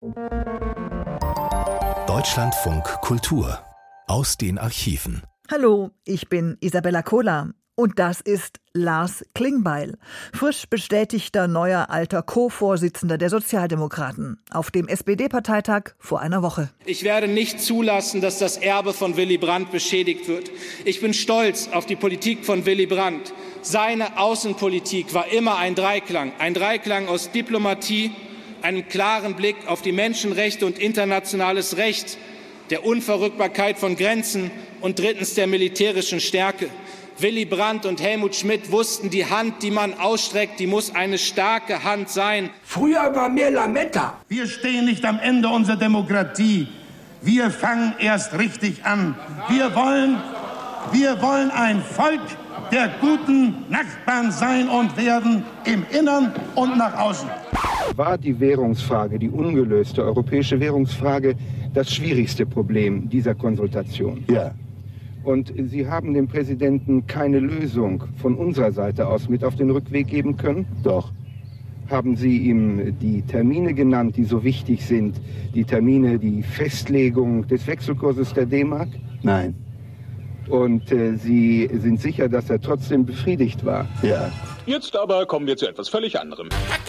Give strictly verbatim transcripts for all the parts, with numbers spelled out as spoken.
Deutschlandfunk Kultur aus den Archiven. Hallo, ich bin Isabella Kohler und das ist Lars Klingbeil, frisch bestätigter neuer alter Co-Vorsitzender der Sozialdemokraten auf dem S P D-Parteitag vor einer Woche. Ich werde nicht zulassen, dass das Erbe von Willy Brandt beschädigt wird. Ich bin stolz auf die Politik von Willy Brandt. Seine Außenpolitik war immer ein Dreiklang, ein Dreiklang aus Diplomatie, einem klaren Blick auf die Menschenrechte und internationales Recht, der Unverrückbarkeit von Grenzen und drittens der militärischen Stärke. Willy Brandt und Helmut Schmidt wussten, die Hand, die man ausstreckt, die muss eine starke Hand sein. Früher war mehr Lametta. Wir stehen nicht am Ende unserer Demokratie. Wir fangen erst richtig an. Wir wollen, wir wollen ein Volk der guten Nachbarn sein und werden im Innern und nach außen. War die Währungsfrage, die ungelöste europäische Währungsfrage, das schwierigste Problem dieser Konsultation? Ja. Und Sie haben dem Präsidenten keine Lösung von unserer Seite aus mit auf den Rückweg geben können? Doch. Haben Sie ihm die Termine genannt, die so wichtig sind? Die Termine, die Festlegung des Wechselkurses der D-Mark? Nein. Und äh, Sie sind sicher, dass er trotzdem befriedigt war? Ja. Jetzt aber kommen wir zu etwas völlig anderem.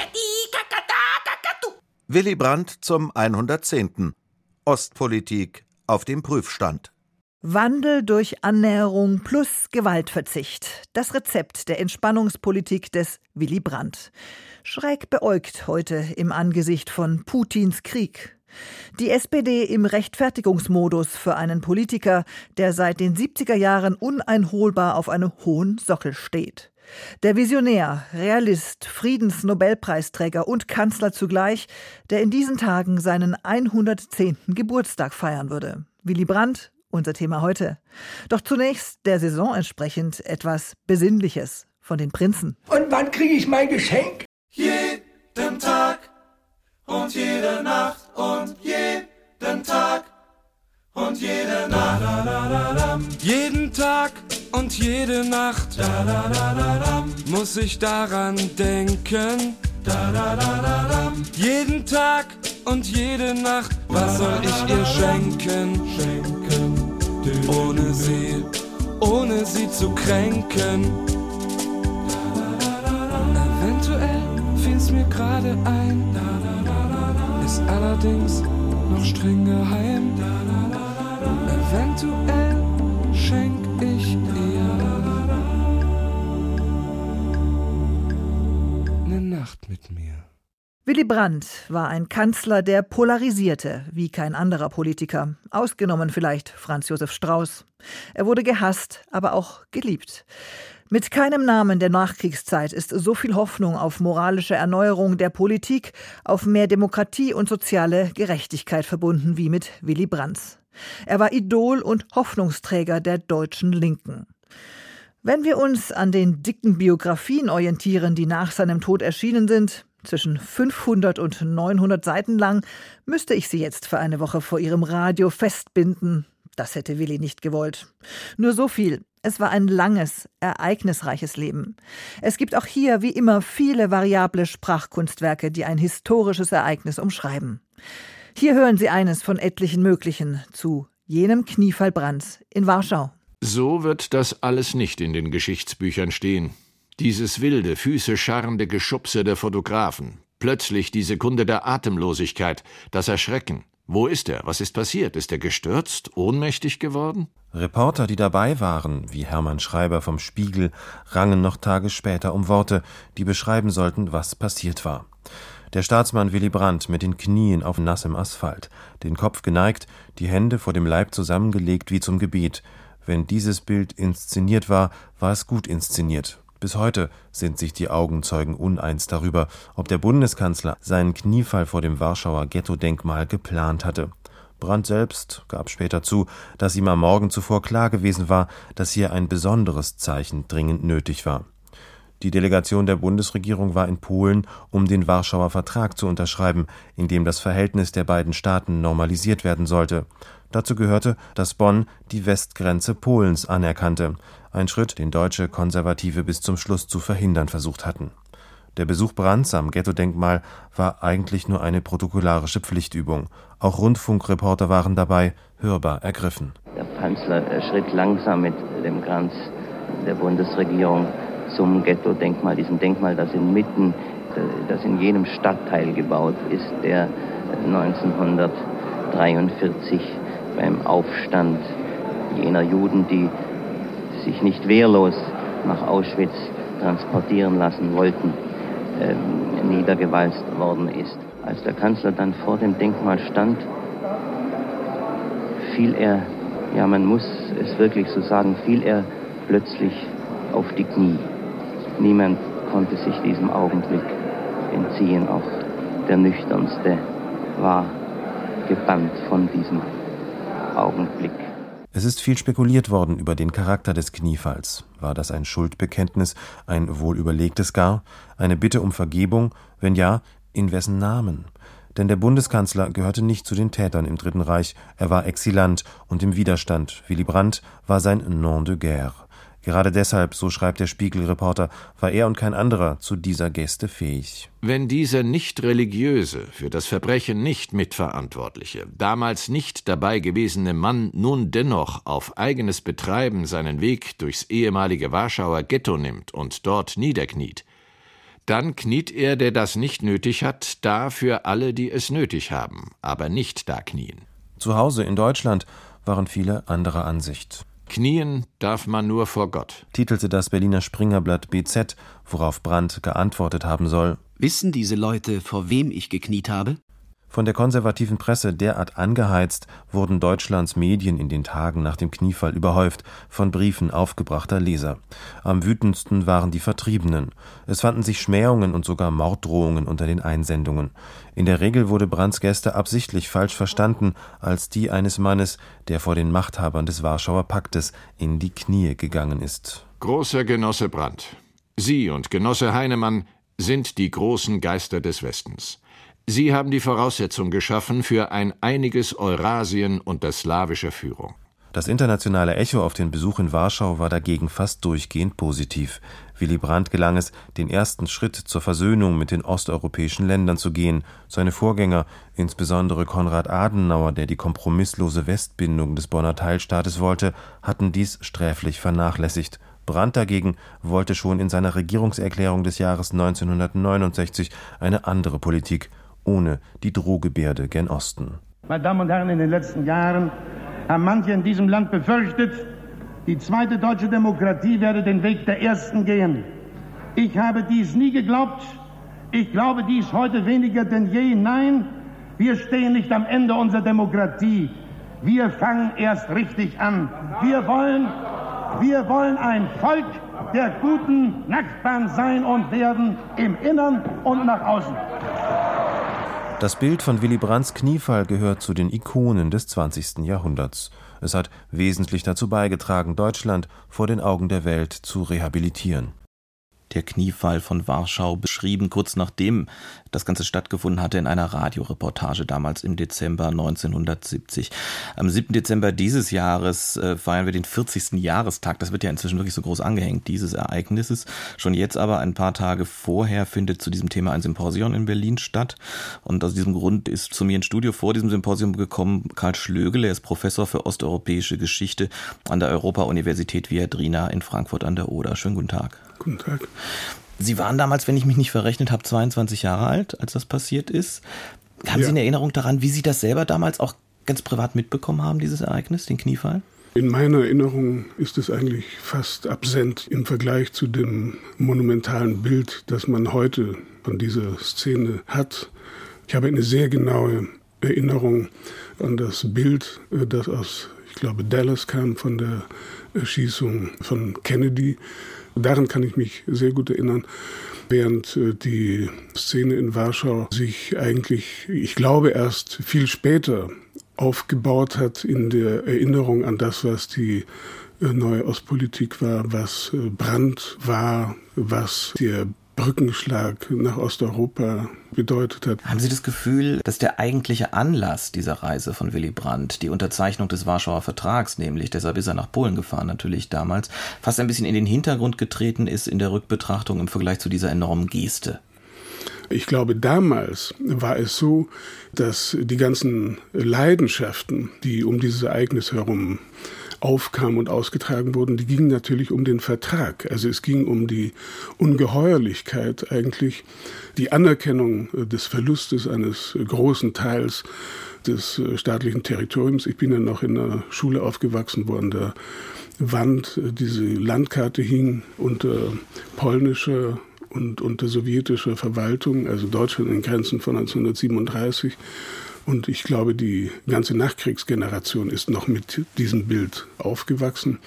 Willy Brandt zum hundertzehnten Ostpolitik auf dem Prüfstand. Wandel durch Annäherung plus Gewaltverzicht. Das Rezept der Entspannungspolitik des Willy Brandt. Schräg beäugt heute im Angesicht von Putins Krieg. Die S P D im Rechtfertigungsmodus für einen Politiker, der seit den siebziger Jahren uneinholbar auf einem hohen Sockel steht. Der Visionär, Realist, Friedensnobelpreisträger und Kanzler zugleich, der in diesen Tagen seinen hundertzehnten Geburtstag feiern würde. Willy Brandt, unser Thema heute. Doch zunächst der Saison entsprechend etwas Besinnliches von den Prinzen. Und wann kriege ich mein Geschenk? Jeden Tag und jede Nacht und jeden Tag und jede Nacht. Jeden Tag und jede Nacht muss ich daran denken. Jeden Tag und jede Nacht, was soll ich ihr schenken? Ohne sie, ohne sie zu kränken. Eventuell fiel's mir gerade ein, ist allerdings noch streng geheim. Eventuell schenk ich ihr eine Nacht mit mir. Willy Brandt war ein Kanzler, der polarisierte, wie kein anderer Politiker. Ausgenommen vielleicht Franz Josef Strauß. Er wurde gehasst, aber auch geliebt. Mit keinem Namen der Nachkriegszeit ist so viel Hoffnung auf moralische Erneuerung der Politik, auf mehr Demokratie und soziale Gerechtigkeit verbunden wie mit Willy Brandt. Er war Idol und Hoffnungsträger der deutschen Linken. Wenn wir uns an den dicken Biografien orientieren, die nach seinem Tod erschienen sind, zwischen fünfhundert und neunhundert Seiten lang, müsste ich sie jetzt für eine Woche vor ihrem Radio festbinden. Das hätte Willy nicht gewollt. Nur so viel. Es war ein langes, ereignisreiches Leben. Es gibt auch hier, wie immer, viele variable Sprachkunstwerke, die ein historisches Ereignis umschreiben. Hier hören Sie eines von etlichen möglichen zu jenem Kniefall Brandts in Warschau. So wird das alles nicht in den Geschichtsbüchern stehen. Dieses wilde, füßescharrende Geschubse der Fotografen. Plötzlich die Sekunde der Atemlosigkeit, das Erschrecken. Wo ist er? Was ist passiert? Ist er gestürzt? Ohnmächtig geworden? Reporter, die dabei waren, wie Hermann Schreiber vom Spiegel, rangen noch Tage später um Worte, die beschreiben sollten, was passiert war. Der Staatsmann Willy Brandt mit den Knien auf nassem Asphalt, den Kopf geneigt, die Hände vor dem Leib zusammengelegt wie zum Gebet. Wenn dieses Bild inszeniert war, war es gut inszeniert. Bis heute sind sich die Augenzeugen uneins darüber, ob der Bundeskanzler seinen Kniefall vor dem Warschauer Ghetto-Denkmal geplant hatte. Brandt selbst gab später zu, dass ihm am Morgen zuvor klar gewesen war, dass hier ein besonderes Zeichen dringend nötig war. Die Delegation der Bundesregierung war in Polen, um den Warschauer Vertrag zu unterschreiben, in dem das Verhältnis der beiden Staaten normalisiert werden sollte. Dazu gehörte, dass Bonn die Westgrenze Polens anerkannte, ein Schritt, den deutsche Konservative bis zum Schluss zu verhindern versucht hatten. Der Besuch Brandts am Ghetto-Denkmal war eigentlich nur eine protokollarische Pflichtübung. Auch Rundfunkreporter waren dabei, hörbar ergriffen. Der Kanzler schritt langsam mit dem Kranz der Bundesregierung zum Ghetto-Denkmal, diesem Denkmal, das inmitten, das in jenem Stadtteil gebaut ist, der neunzehnhundertdreiundvierzig beim Aufstand jener Juden, die sich nicht wehrlos nach Auschwitz transportieren lassen wollten, äh, niedergewalzt worden ist. Als der Kanzler dann vor dem Denkmal stand, fiel er, ja man muss es wirklich so sagen, fiel er plötzlich auf die Knie. Niemand konnte sich diesem Augenblick entziehen, auch der Nüchternste war gebannt von diesem Augenblick. Es ist viel spekuliert worden über den Charakter des Kniefalls. War das ein Schuldbekenntnis, ein wohlüberlegtes gar, eine Bitte um Vergebung? Wenn ja, in wessen Namen? Denn der Bundeskanzler gehörte nicht zu den Tätern im Dritten Reich, er war Exilant und im Widerstand. Willy Brandt war sein Nom de guerre. Gerade deshalb, so schreibt der Spiegel-Reporter, war er und kein anderer zu dieser Geste fähig. Wenn dieser nicht-religiöse, für das Verbrechen nicht mitverantwortliche, damals nicht dabei gewesene Mann nun dennoch auf eigenes Betreiben seinen Weg durchs ehemalige Warschauer Ghetto nimmt und dort niederkniet, dann kniet er, der das nicht nötig hat, da für alle, die es nötig haben, aber nicht da knien. Zu Hause in Deutschland waren viele anderer Ansicht. Knien darf man nur vor Gott, titelte das Berliner Springerblatt B Z, worauf Brandt geantwortet haben soll: Wissen diese Leute, vor wem ich gekniet habe? Von der konservativen Presse derart angeheizt, wurden Deutschlands Medien in den Tagen nach dem Kniefall überhäuft von Briefen aufgebrachter Leser. Am wütendsten waren die Vertriebenen. Es fanden sich Schmähungen und sogar Morddrohungen unter den Einsendungen. In der Regel wurde Brandts Geste absichtlich falsch verstanden als die eines Mannes, der vor den Machthabern des Warschauer Paktes in die Knie gegangen ist. Großer Genosse Brandt, Sie und Genosse Heinemann sind die großen Geister des Westens. Sie haben die Voraussetzung geschaffen für ein einiges Eurasien unter slawischer Führung. Das internationale Echo auf den Besuch in Warschau war dagegen fast durchgehend positiv. Willy Brandt gelang es, den ersten Schritt zur Versöhnung mit den osteuropäischen Ländern zu gehen. Seine Vorgänger, insbesondere Konrad Adenauer, der die kompromisslose Westbindung des Bonner Teilstaates wollte, hatten dies sträflich vernachlässigt. Brandt dagegen wollte schon in seiner Regierungserklärung des Jahres neunzehnhundertneunundsechzig eine andere Politik, ohne die Drohgebärde gen Osten. Meine Damen und Herren, in den letzten Jahren haben manche in diesem Land befürchtet, die zweite deutsche Demokratie werde den Weg der ersten gehen. Ich habe dies nie geglaubt. Ich glaube dies heute weniger denn je. Nein, wir stehen nicht am Ende unserer Demokratie. Wir fangen erst richtig an. Wir wollen, wir wollen ein Volk der guten Nachbarn sein und werden, im Innern und nach außen. Das Bild von Willy Brandts Kniefall gehört zu den Ikonen des zwanzigsten Jahrhunderts. Es hat wesentlich dazu beigetragen, Deutschland vor den Augen der Welt zu rehabilitieren. Der Kniefall von Warschau beschrieben, kurz nachdem das Ganze stattgefunden hatte, in einer Radioreportage damals im Dezember neunzehnhundertsiebzig. Am siebten Dezember dieses Jahres äh, feiern wir den vierzigsten Jahrestag. Das wird ja inzwischen wirklich so groß angehängt, dieses Ereignisses. Schon jetzt aber, ein paar Tage vorher, findet zu diesem Thema ein Symposion in Berlin statt. Und aus diesem Grund ist zu mir ins Studio vor diesem Symposium gekommen Karl Schlögel. Er ist Professor für osteuropäische Geschichte an der Europa-Universität Viadrina in Frankfurt an der Oder. Schönen guten Tag. Guten Tag. Sie waren damals, wenn ich mich nicht verrechnet habe, zweiundzwanzig Jahre alt, als das passiert ist. Haben ja. Sie eine Erinnerung daran, wie Sie das selber damals auch ganz privat mitbekommen haben, dieses Ereignis, den Kniefall? In meiner Erinnerung ist es eigentlich fast absent im Vergleich zu dem monumentalen Bild, das man heute von dieser Szene hat. Ich habe eine sehr genaue Erinnerung an das Bild, das aus, ich glaube, Dallas kam, von der Erschießung von Kennedy. Daran kann ich mich sehr gut erinnern, während die Szene in Warschau sich eigentlich, ich glaube, erst viel später aufgebaut hat in der Erinnerung an das, was die neue Ostpolitik war, was Brandt war, was der Brückenschlag nach Osteuropa bedeutet hat. Haben Sie das Gefühl, dass der eigentliche Anlass dieser Reise von Willy Brandt, die Unterzeichnung des Warschauer Vertrags nämlich, deshalb ist er nach Polen gefahren natürlich damals, fast ein bisschen in den Hintergrund getreten ist in der Rückbetrachtung im Vergleich zu dieser enormen Geste? Ich glaube, damals war es so, dass die ganzen Leidenschaften, die um dieses Ereignis herum aufkamen und ausgetragen wurden, die gingen natürlich um den Vertrag. Also es ging um die Ungeheuerlichkeit eigentlich, die Anerkennung des Verlustes eines großen Teils des staatlichen Territoriums. Ich bin ja noch in einer Schule aufgewachsen, wo an der Wand diese Landkarte hing unter polnischer und unter sowjetischer Verwaltung, also Deutschland in Grenzen von neunzehnhundertsiebenunddreißig. Und ich glaube, die ganze Nachkriegsgeneration ist noch mit diesem Bild aufgewachsen.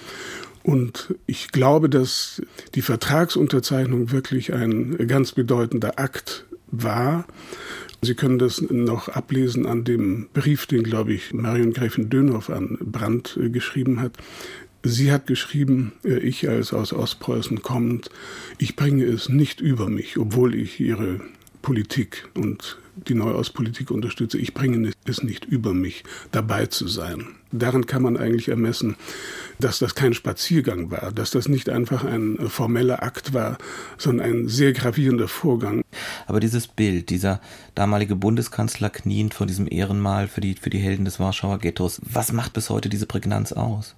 Und ich glaube, dass die Vertragsunterzeichnung wirklich ein ganz bedeutender Akt war. Sie können das noch ablesen an dem Brief, den, glaube ich, Marion Gräfin Dönhoff an Brandt geschrieben hat. Sie hat geschrieben, ich als aus Ostpreußen kommend, ich bringe es nicht über mich, obwohl ich ihre Politik und die Neuostpolitik unterstütze. Ich bringe es nicht über mich, dabei zu sein. Daran kann man eigentlich ermessen, dass das kein Spaziergang war, dass das nicht einfach ein formeller Akt war, sondern ein sehr gravierender Vorgang. Aber dieses Bild, dieser damalige Bundeskanzler kniend vor diesem Ehrenmal für die, für die Helden des Warschauer Ghettos, was macht bis heute diese Prägnanz aus?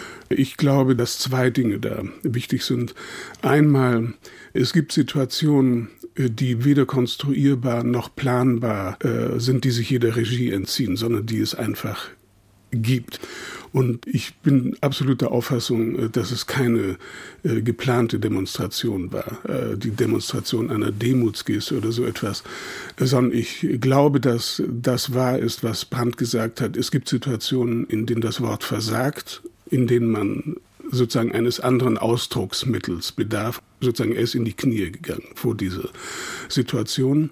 Ich glaube, dass zwei Dinge da wichtig sind. Einmal, es gibt Situationen, die weder konstruierbar noch planbar äh, sind, die sich jeder Regie entziehen, sondern die es einfach gibt. Und ich bin absolut der Auffassung, dass es keine äh, geplante Demonstration war, äh, die Demonstration einer Demutsgeste oder so etwas, sondern ich glaube, dass das wahr ist, was Brandt gesagt hat. Es gibt Situationen, in denen das Wort versagt, in denen man sozusagen eines anderen Ausdrucksmittels bedarf. Sozusagen er ist in die Knie gegangen vor dieser Situation.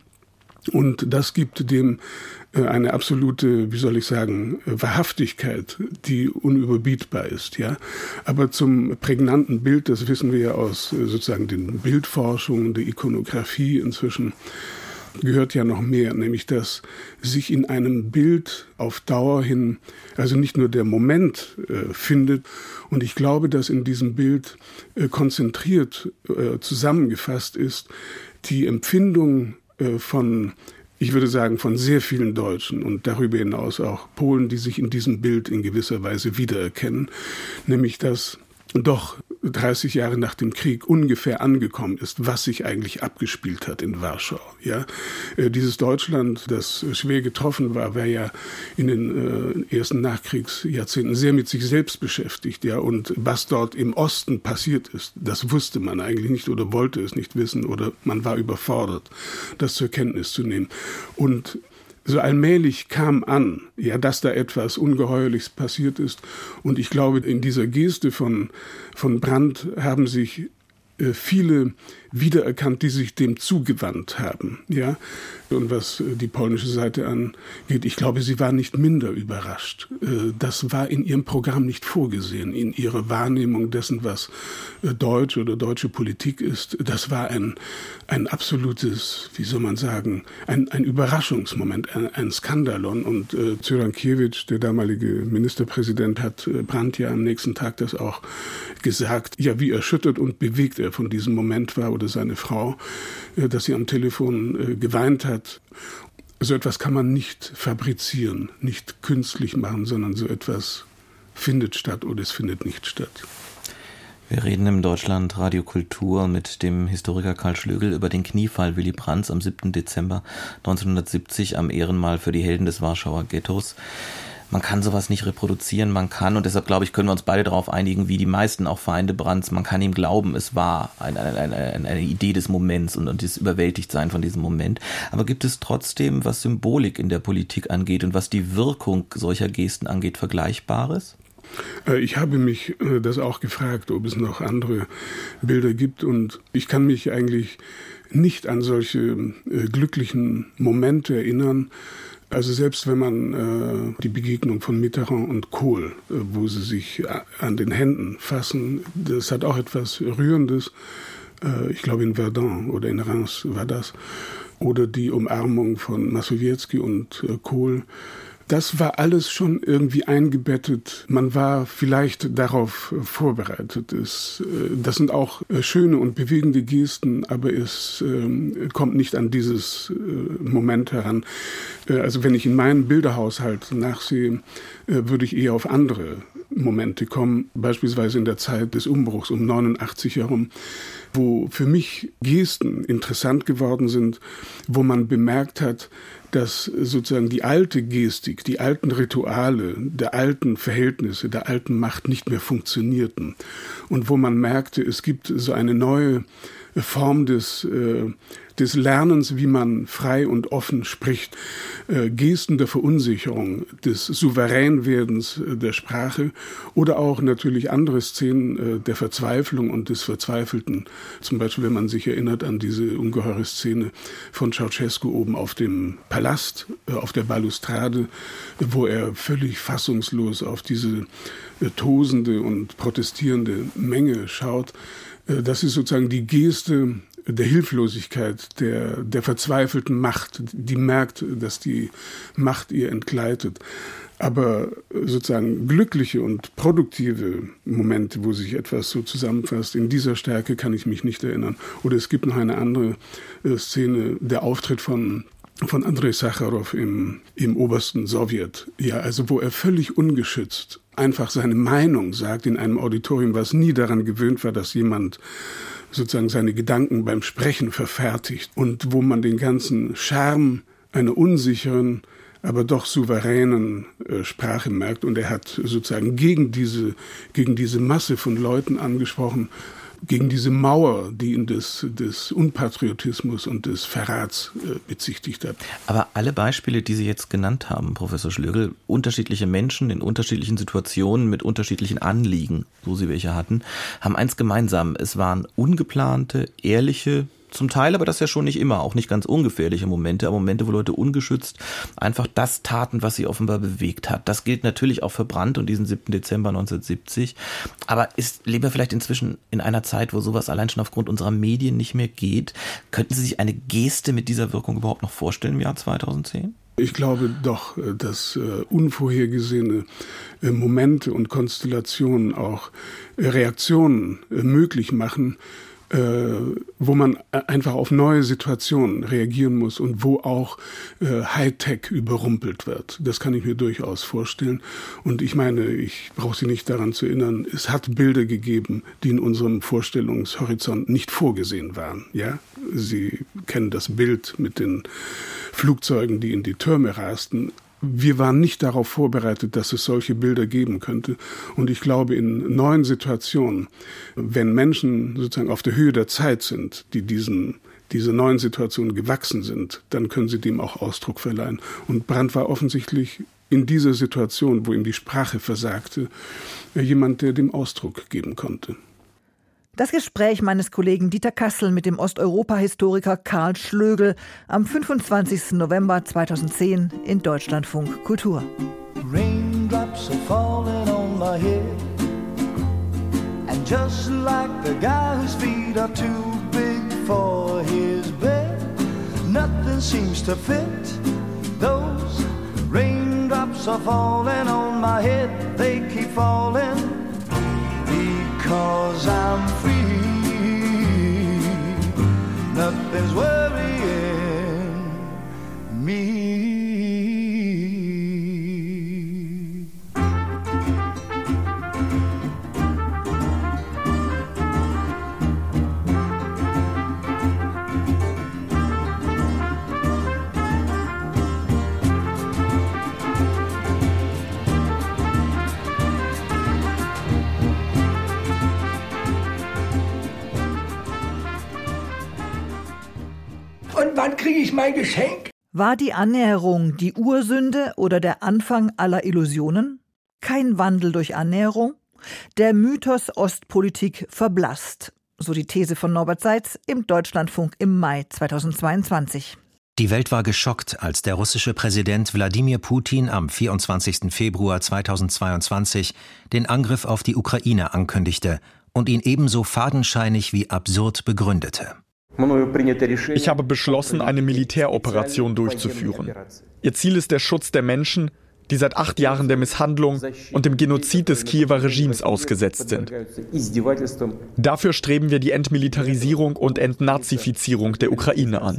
Und das gibt dem eine absolute, wie soll ich sagen, Wahrhaftigkeit, die unüberbietbar ist, ja. Aber zum prägnanten Bild, das wissen wir ja aus sozusagen den Bildforschungen, der Ikonografie inzwischen, gehört ja noch mehr, nämlich dass sich in einem Bild auf Dauer hin, also nicht nur der Moment äh, findet, und ich glaube, dass in diesem Bild äh, konzentriert äh, zusammengefasst ist die Empfindung äh, von, ich würde sagen, von sehr vielen Deutschen und darüber hinaus auch Polen, die sich in diesem Bild in gewisser Weise wiedererkennen, nämlich dass doch dreißig Jahre nach dem Krieg ungefähr angekommen ist, was sich eigentlich abgespielt hat in Warschau. Ja, äh, dieses Deutschland, das schwer getroffen war, war ja in den äh, ersten Nachkriegsjahrzehnten sehr mit sich selbst beschäftigt. Ja, und was dort im Osten passiert ist, das wusste man eigentlich nicht oder wollte es nicht wissen oder man war überfordert, das zur Kenntnis zu nehmen. Und so allmählich kam an, ja, dass da etwas Ungeheuerliches passiert ist. Und ich glaube, in dieser Geste von, von Brandt haben sich äh, viele wiedererkannt, die sich dem zugewandt haben, ja. Und was äh, die polnische Seite angeht, ich glaube, sie war nicht minder überrascht. Äh, das war in ihrem Programm nicht vorgesehen, in ihrer Wahrnehmung dessen, was äh, Deutsch oder deutsche Politik ist. Das war ein, ein absolutes, wie soll man sagen, ein, ein Überraschungsmoment, ein, ein Skandalon. Und äh, Cyrankiewicz, der damalige Ministerpräsident, hat äh, Brandt ja am nächsten Tag das auch gesagt, ja, wie erschüttert und bewegt er von diesem Moment war, oder seine Frau, äh, dass sie am Telefon äh, geweint hat. So etwas kann man nicht fabrizieren, nicht künstlich machen, sondern so etwas findet statt oder es findet nicht statt. Wir reden im Deutschland Radio Kultur mit dem Historiker Karl Schlögl über den Kniefall Willy Brandts am siebten Dezember neunzehnhundertsiebzig am Ehrenmal für die Helden des Warschauer Ghettos. Man kann sowas nicht reproduzieren, man kann, und deshalb glaube ich, können wir uns beide darauf einigen, wie die meisten auch Feinde Brandts, man kann ihm glauben, es war eine, eine, eine, eine Idee des Moments und, und das Überwältigtsein von diesem Moment. Aber gibt es trotzdem, was Symbolik in der Politik angeht und was die Wirkung solcher Gesten angeht, Vergleichbares? Ich habe mich das auch gefragt, ob es noch andere Bilder gibt, und ich kann mich eigentlich nicht an solche glücklichen Momente erinnern. Also selbst wenn man äh, die Begegnung von Mitterrand und Kohl, äh, wo sie sich an den Händen fassen, das hat auch etwas Rührendes. äh, ich glaube in Verdun oder in Reims war das, oder die Umarmung von Mazowiecki und äh, Kohl. Das war alles schon irgendwie eingebettet. Man war vielleicht darauf vorbereitet. Es, das sind auch schöne und bewegende Gesten, aber es äh, kommt nicht an dieses äh, Moment heran. Äh, also wenn ich in meinen Bilderhaushalt nachsehe, äh, würde ich eher auf andere Momente kommen, beispielsweise in der Zeit des Umbruchs um neunundachtzig herum, wo für mich Gesten interessant geworden sind, wo man bemerkt hat, dass sozusagen die alte Gestik, die alten Rituale, der alten Verhältnisse, der alten Macht nicht mehr funktionierten. Und wo man merkte, es gibt so eine neue Form des, äh, des Lernens, wie man frei und offen spricht. Äh, Gesten der Verunsicherung, des Souveränwerdens äh, der Sprache oder auch natürlich andere Szenen äh, der Verzweiflung und des Verzweifelten. Zum Beispiel, wenn man sich erinnert an diese ungeheure Szene von Ceausescu oben auf dem Palast, äh, auf der Balustrade, wo er völlig fassungslos auf diese äh, tosende und protestierende Menge schaut. Das ist sozusagen die Geste der Hilflosigkeit, der, der verzweifelten Macht, die merkt, dass die Macht ihr entgleitet. Aber sozusagen glückliche und produktive Momente, wo sich etwas so zusammenfasst, in dieser Stärke kann ich mich nicht erinnern. Oder es gibt noch eine andere Szene, der Auftritt von von Andrei Sacharow im, im obersten Sowjet, ja, also wo er völlig ungeschützt einfach seine Meinung sagt in einem Auditorium, was nie daran gewöhnt war, dass jemand sozusagen seine Gedanken beim Sprechen verfertigt und wo man den ganzen Charme einer unsicheren, aber doch souveränen äh, Sprache merkt. Und er hat sozusagen gegen diese, gegen diese Masse von Leuten angesprochen, gegen diese Mauer, die ihn des, des Unpatriotismus und des Verrats äh, bezichtigt hat. Aber alle Beispiele, die Sie jetzt genannt haben, Professor Schlögl, unterschiedliche Menschen in unterschiedlichen Situationen mit unterschiedlichen Anliegen, so sie welche hatten, haben eins gemeinsam. Es waren ungeplante, ehrliche, zum Teil, aber das ja schon nicht immer, auch nicht ganz ungefährliche Momente, aber Momente, wo Leute ungeschützt einfach das taten, was sie offenbar bewegt hat. Das gilt natürlich auch für Brandt und diesen siebten Dezember neunzehnhundertsiebzig. Aber ist, leben wir vielleicht inzwischen in einer Zeit, wo sowas allein schon aufgrund unserer Medien nicht mehr geht? Könnten Sie sich eine Geste mit dieser Wirkung überhaupt noch vorstellen im Jahr zweitausendzehn? Ich glaube doch, dass äh, unvorhergesehene äh, Momente und Konstellationen auch äh, Reaktionen äh, möglich machen, Äh, wo man einfach auf neue Situationen reagieren muss und wo auch äh, Hightech überrumpelt wird. Das kann ich mir durchaus vorstellen. Und ich meine, ich brauche Sie nicht daran zu erinnern, es hat Bilder gegeben, die in unserem Vorstellungshorizont nicht vorgesehen waren. Ja? Sie kennen das Bild mit den Flugzeugen, die in die Türme rasten. Wir waren nicht darauf vorbereitet, dass es solche Bilder geben könnte. Und ich glaube, in neuen Situationen, wenn Menschen sozusagen auf der Höhe der Zeit sind, die diesen, diese neuen Situationen gewachsen sind, dann können sie dem auch Ausdruck verleihen. Und Brandt war offensichtlich in dieser Situation, wo ihm die Sprache versagte, jemand, der dem Ausdruck geben konnte. Das Gespräch meines Kollegen Dieter Kassel mit dem Osteuropa-Historiker Karl Schlögl am fünfundzwanzigsten November zweitausendzehn in Deutschlandfunk Kultur. Raindrops are falling on my head, and just like the guy whose feet are too big for his bed, nothing seems to fit. Those raindrops are falling on my head, they keep falling. Because I'm free, nothing's worrying me. Wann kriege ich mein Geschenk? War die Annäherung die Ursünde oder der Anfang aller Illusionen? Kein Wandel durch Annäherung? Der Mythos Ostpolitik verblasst. So die These von Norbert Seitz im Deutschlandfunk im Mai zweitausendzweiundzwanzig. Die Welt war geschockt, als der russische Präsident Wladimir Putin am vierundzwanzigsten Februar zweitausendzweiundzwanzig den Angriff auf die Ukraine ankündigte und ihn ebenso fadenscheinig wie absurd begründete. Ich habe beschlossen, eine Militäroperation durchzuführen. Ihr Ziel ist der Schutz der Menschen, die seit acht Jahren der Misshandlung und dem Genozid des Kiewer Regimes ausgesetzt sind. Dafür streben wir die Entmilitarisierung und Entnazifizierung der Ukraine an.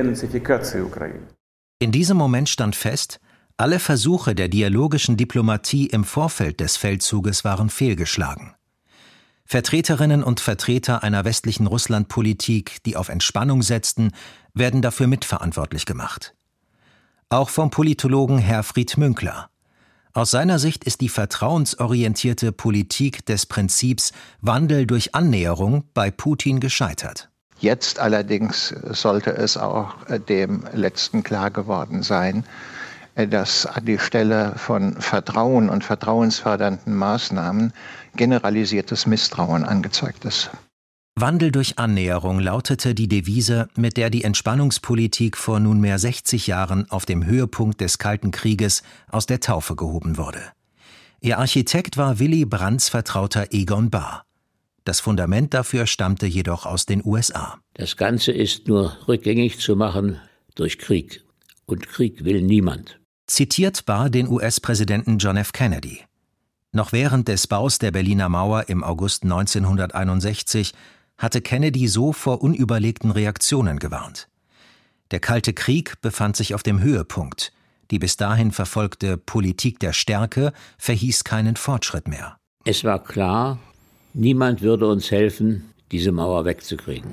In diesem Moment stand fest, alle Versuche der dialogischen Diplomatie im Vorfeld des Feldzuges waren fehlgeschlagen. Vertreterinnen und Vertreter einer westlichen Russlandpolitik, die auf Entspannung setzten, werden dafür mitverantwortlich gemacht. Auch vom Politologen Herfried Münkler. Aus seiner Sicht ist die vertrauensorientierte Politik des Prinzips Wandel durch Annäherung bei Putin gescheitert. Jetzt allerdings sollte es auch dem Letzten klar geworden sein, dass an die Stelle von Vertrauen und vertrauensfördernden Maßnahmen generalisiertes Misstrauen angezeigt ist. Wandel durch Annäherung lautete die Devise, mit der die Entspannungspolitik vor nunmehr sechzig Jahren auf dem Höhepunkt des Kalten Krieges aus der Taufe gehoben wurde. Ihr Architekt war Willy Brandts Vertrauter Egon Bahr. Das Fundament dafür stammte jedoch aus den U S A. Das Ganze ist nur rückgängig zu machen durch Krieg. Und Krieg will niemand. Zitiert Bahr den U S-Präsidenten John F. Kennedy. Noch während des Baus der Berliner Mauer im August neunzehnhunderteinundsechzig hatte Kennedy so vor unüberlegten Reaktionen gewarnt. Der Kalte Krieg befand sich auf dem Höhepunkt. Die bis dahin verfolgte Politik der Stärke verhieß keinen Fortschritt mehr. Es war klar, niemand würde uns helfen, diese Mauer wegzukriegen.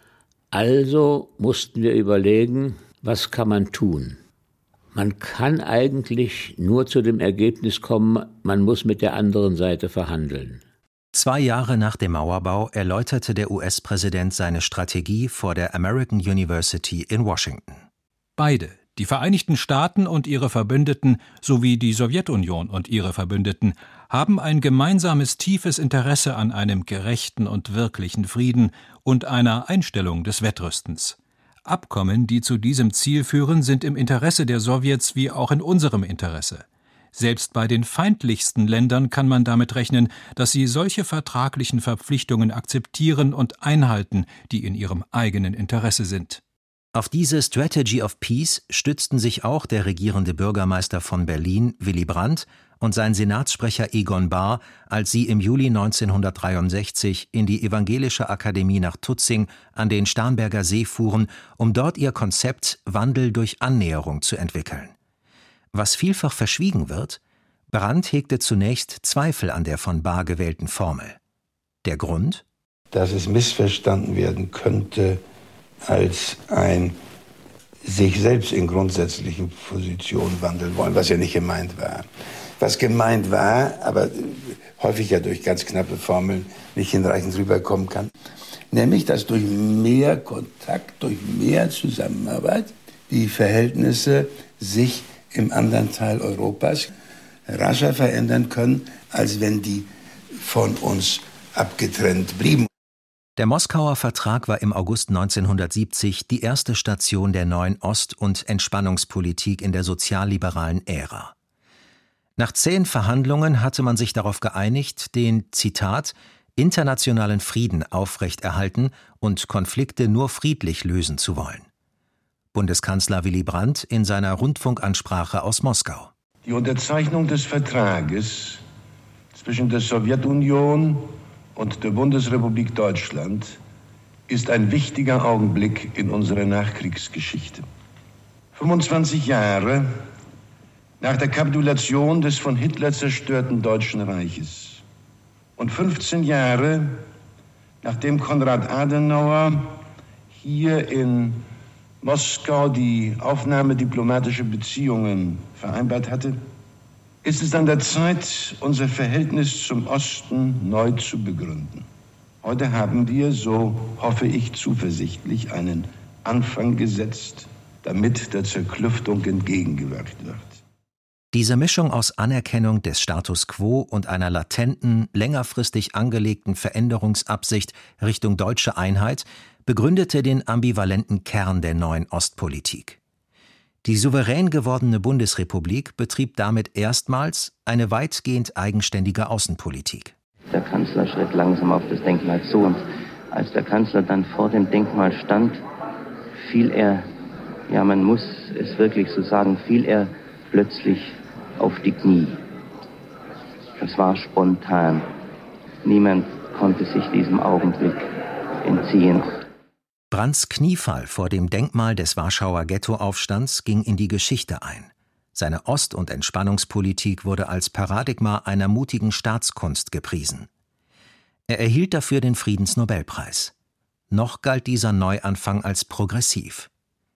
Also mussten wir überlegen, was kann man tun? Man kann eigentlich nur zu dem Ergebnis kommen, man muss mit der anderen Seite verhandeln. Zwei Jahre nach dem Mauerbau erläuterte der U S-Präsident seine Strategie vor der American University in Washington. Beide, die Vereinigten Staaten und ihre Verbündeten sowie die Sowjetunion und ihre Verbündeten, haben ein gemeinsames tiefes Interesse an einem gerechten und wirklichen Frieden und einer Einstellung des Wettrüstens. Abkommen, die zu diesem Ziel führen, sind im Interesse der Sowjets wie auch in unserem Interesse. Selbst bei den feindlichsten Ländern kann man damit rechnen, dass sie solche vertraglichen Verpflichtungen akzeptieren und einhalten, die in ihrem eigenen Interesse sind. Auf diese Strategy of Peace stützten sich auch der regierende Bürgermeister von Berlin, Willy Brandt, und sein Senatssprecher Egon Bahr, als sie im Juli neunzehnhundertdreiundsechzig in die Evangelische Akademie nach Tutzing an den Starnberger See fuhren, um dort ihr Konzept Wandel durch Annäherung zu entwickeln. Was vielfach verschwiegen wird, Brandt hegte zunächst Zweifel an der von Bahr gewählten Formel. Der Grund? Dass es missverstanden werden könnte als ein sich selbst in grundsätzlichen Positionen wandeln wollen, was ja nicht gemeint war. Was gemeint war, aber häufig ja durch ganz knappe Formeln nicht hinreichend rüberkommen kann, nämlich, dass durch mehr Kontakt, durch mehr Zusammenarbeit die Verhältnisse sich im anderen Teil Europas rascher verändern können, als wenn die von uns abgetrennt blieben. Der Moskauer Vertrag war im August neunzehnhundertsiebzig die erste Station der neuen Ost- und Entspannungspolitik in der sozialliberalen Ära. Nach zähen Verhandlungen hatte man sich darauf geeinigt, den, Zitat, internationalen Frieden aufrechterhalten und Konflikte nur friedlich lösen zu wollen. Bundeskanzler Willy Brandt in seiner Rundfunkansprache aus Moskau. Die Unterzeichnung des Vertrages zwischen der Sowjetunion und der Bundesrepublik Deutschland ist ein wichtiger Augenblick in unserer Nachkriegsgeschichte. fünfundzwanzig Jahre nach der Kapitulation des von Hitler zerstörten Deutschen Reiches und fünfzehn Jahre nachdem Konrad Adenauer hier in Moskau die Aufnahme diplomatischer Beziehungen vereinbart hatte, ist es an der Zeit, unser Verhältnis zum Osten neu zu begründen. Heute haben wir, so hoffe ich zuversichtlich, einen Anfang gesetzt, damit der Zerklüftung entgegengewirkt wird. Diese Mischung aus Anerkennung des Status quo und einer latenten, längerfristig angelegten Veränderungsabsicht Richtung deutsche Einheit begründete den ambivalenten Kern der neuen Ostpolitik. Die souverän gewordene Bundesrepublik betrieb damit erstmals eine weitgehend eigenständige Außenpolitik. Der Kanzler schritt langsam auf das Denkmal zu und als der Kanzler dann vor dem Denkmal stand, fiel er, ja man muss es wirklich so sagen, fiel er plötzlich auf die Knie. Das war spontan. Niemand konnte sich diesem Augenblick entziehen. Brandts Kniefall vor dem Denkmal des Warschauer Ghettoaufstands ging in die Geschichte ein. Seine Ost- und Entspannungspolitik wurde als Paradigma einer mutigen Staatskunst gepriesen. Er erhielt dafür den Friedensnobelpreis. Noch galt dieser Neuanfang als progressiv.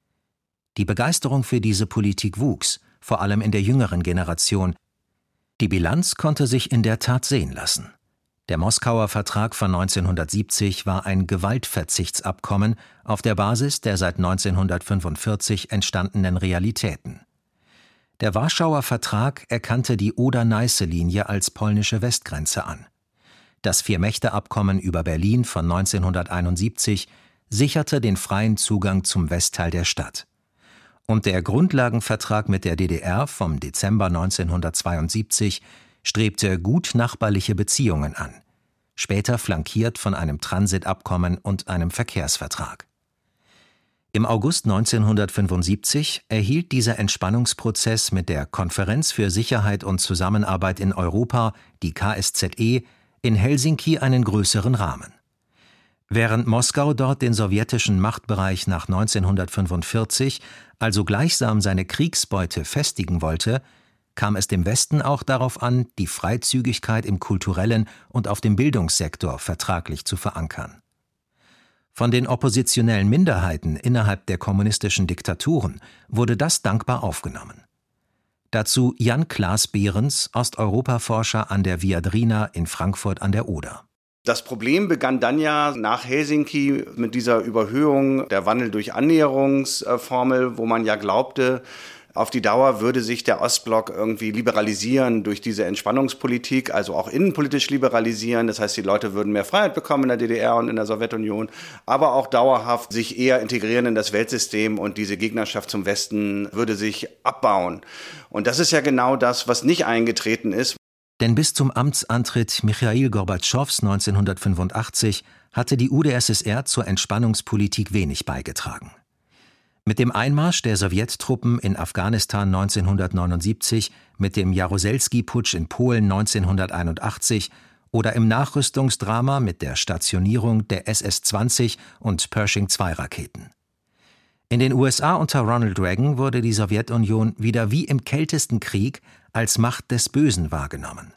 Die Begeisterung für diese Politik wuchs, vor allem in der jüngeren Generation. Die Bilanz konnte sich in der Tat sehen lassen. Der Moskauer Vertrag von neunzehnhundertsiebzig war ein Gewaltverzichtsabkommen auf der Basis der seit neunzehnhundertfünfundvierzig entstandenen Realitäten. Der Warschauer Vertrag erkannte die Oder-Neiße-Linie als polnische Westgrenze an. Das Vier-Mächte-Abkommen über Berlin von neunzehnhunderteinundsiebzig sicherte den freien Zugang zum Westteil der Stadt. Und der Grundlagenvertrag mit der D D R vom Dezember neunzehnhundertzweiundsiebzig strebte gutnachbarliche Beziehungen an, später flankiert von einem Transitabkommen und einem Verkehrsvertrag. Im August neunzehnhundertfünfundsiebzig erhielt dieser Entspannungsprozess mit der Konferenz für Sicherheit und Zusammenarbeit in Europa, die K S Z E, in Helsinki einen größeren Rahmen. Während Moskau dort den sowjetischen Machtbereich nach neunzehnhundertfünfundvierzig, also gleichsam seine Kriegsbeute festigen wollte, kam es dem Westen auch darauf an, die Freizügigkeit im kulturellen und auf dem Bildungssektor vertraglich zu verankern. Von den oppositionellen Minderheiten innerhalb der kommunistischen Diktaturen wurde das dankbar aufgenommen. Dazu Jan Klaas Behrens, Osteuropaforscher an der Viadrina in Frankfurt an der Oder. Das Problem begann dann ja nach Helsinki mit dieser Überhöhung der Wandel durch Annäherungsformel, wo man ja glaubte, auf die Dauer würde sich der Ostblock irgendwie liberalisieren durch diese Entspannungspolitik, also auch innenpolitisch liberalisieren. Das heißt, die Leute würden mehr Freiheit bekommen in der D D R und in der Sowjetunion, aber auch dauerhaft sich eher integrieren in das Weltsystem und diese Gegnerschaft zum Westen würde sich abbauen. Und das ist ja genau das, was nicht eingetreten ist. Denn bis zum Amtsantritt Michail Gorbatschows neunzehnhundertfünfundachtzig hatte die U d S S R zur Entspannungspolitik wenig beigetragen. Mit dem Einmarsch der Sowjettruppen in Afghanistan neunzehnhundertneunundsiebzig, mit dem Jaruzelski-Putsch in Polen neunzehnhunderteinundachtzig oder im Nachrüstungsdrama mit der Stationierung der S S zwanzig und Pershing zwei Raketen. In den U S A unter Ronald Reagan wurde die Sowjetunion wieder wie im kältesten Krieg als Macht des Bösen wahrgenommen.